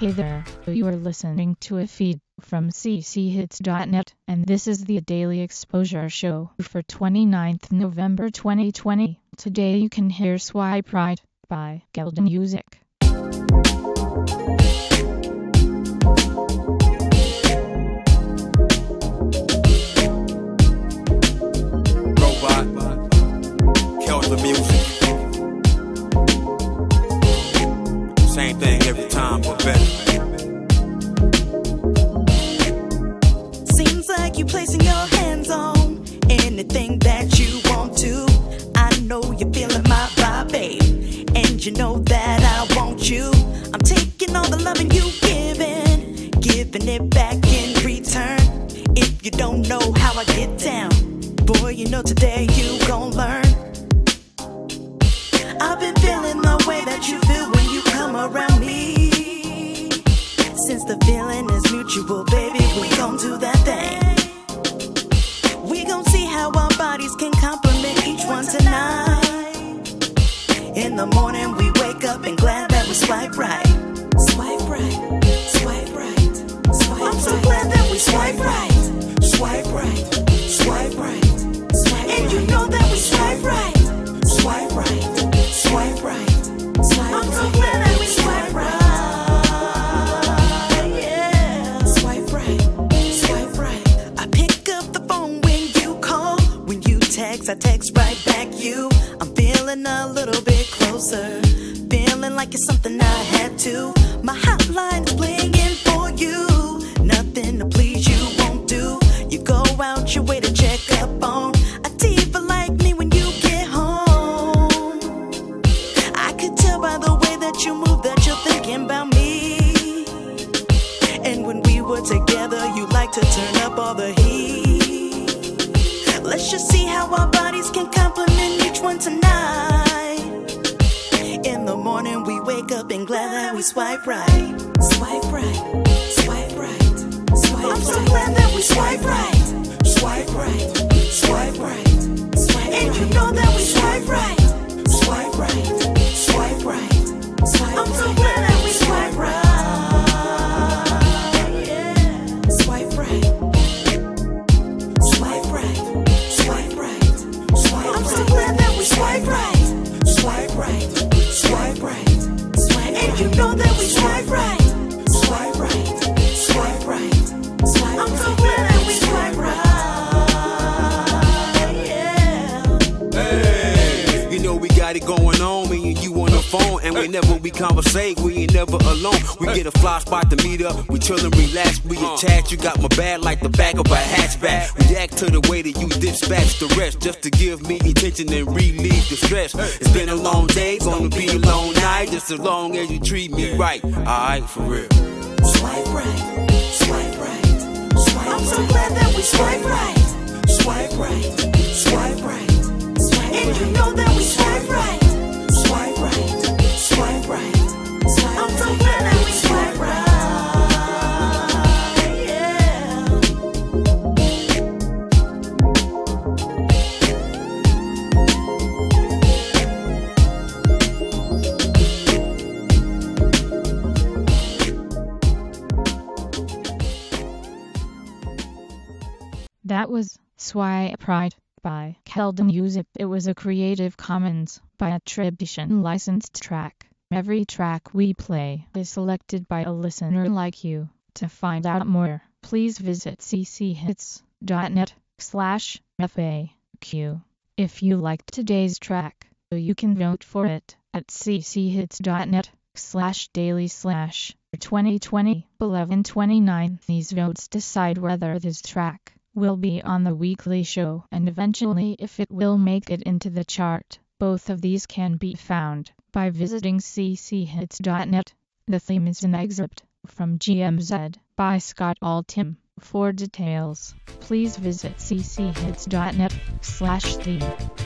Hey there, you are listening to a feed from cchits.net, and this is the Daily Exposure Show for 29th November 2020. Today you can hear Swipe Right by Gelden Music. The music. Same thing every time, but better. Seems like you placing your hands on anything that you want to. I know you're feeling my vibe, babe, and you know that I want you. I'm taking all the loving you giving it back in return. If you don't know how I get down, boy, you know today you gon' learn. I've been feeling the way that you feel when you come around me. Since the feeling is mutual, baby, we gon' do that thing. We gon' see how our bodies can complement each one tonight. In the morning we wake up and glad that we swipe right. Swipe right, swipe right, swipe right. I'm so glad that we swipe right. Swipe right, swipe right, swipe right. And you know that we swipe right. Swipe right. Swipe right. Swipe I'm so glad that we swipe right. Yeah. Swipe right. Swipe right. I pick up the phone when you call. When you text, I text right back you. I'm feeling a little bit closer. Feeling like it's something I had to. My hotline's blinging for you. Nothing to please you won't do. You go out your way to check up on a diva like me when you get home. By the way that you move, that you're thinking about me. And when we were together, you like to turn up all the heat. Let's just see how our bodies can complement each one tonight. In the morning we wake up and glad that we swipe right. Swipe right, swipe right, swipe right. I'm so glad that we swipe right. Swipe right, swipe right, swipe right. And you know that we swipe right. Swipe right. Swipe right. Swipe I'm so glad that we swipe right. Yeah. Swipe right. Swipe right. Swipe right. Swipe I'm so glad that we swipe right. Swipe right. Swipe right. Swipe and you know that we swipe right. Swipe right. Swipe right. Swipe I'm so glad that we swipe right. Yeah. Hey, you know we got it going on, me and you on the phone, and whenever we conversate, we ain't never alone. We get a fly spot to meet up, we chill and relax, we attach. You got my bag like the back of a hatchback. React to the way that you dispatch the rest, just to give me attention and relieve the stress. It's been a long day, gonna be a long night, just as long as you treat me right. Alright, for real. Swipe right, swipe right, swipe I'm so glad that we swipe right. Swipe right, swipe right, swipe and you know that we swipe right. Swipe right, swipe right, swipe I'm so glad that we swipe right. That was Swipe Right by Gelden Music. It was a Creative Commons by attribution licensed track. Every track we play is selected by a listener like you. To find out more, please visit cchits.net/FAQ. If you liked today's track, you can vote for it at cchits.net/daily/2020-1129. These votes decide whether this track will be on the weekly show and eventually if it will make it into the chart. Both of these can be found by visiting cchits.net. The theme is an excerpt from GMZ by Scott Altham. For details, please visit cchits.net/theme.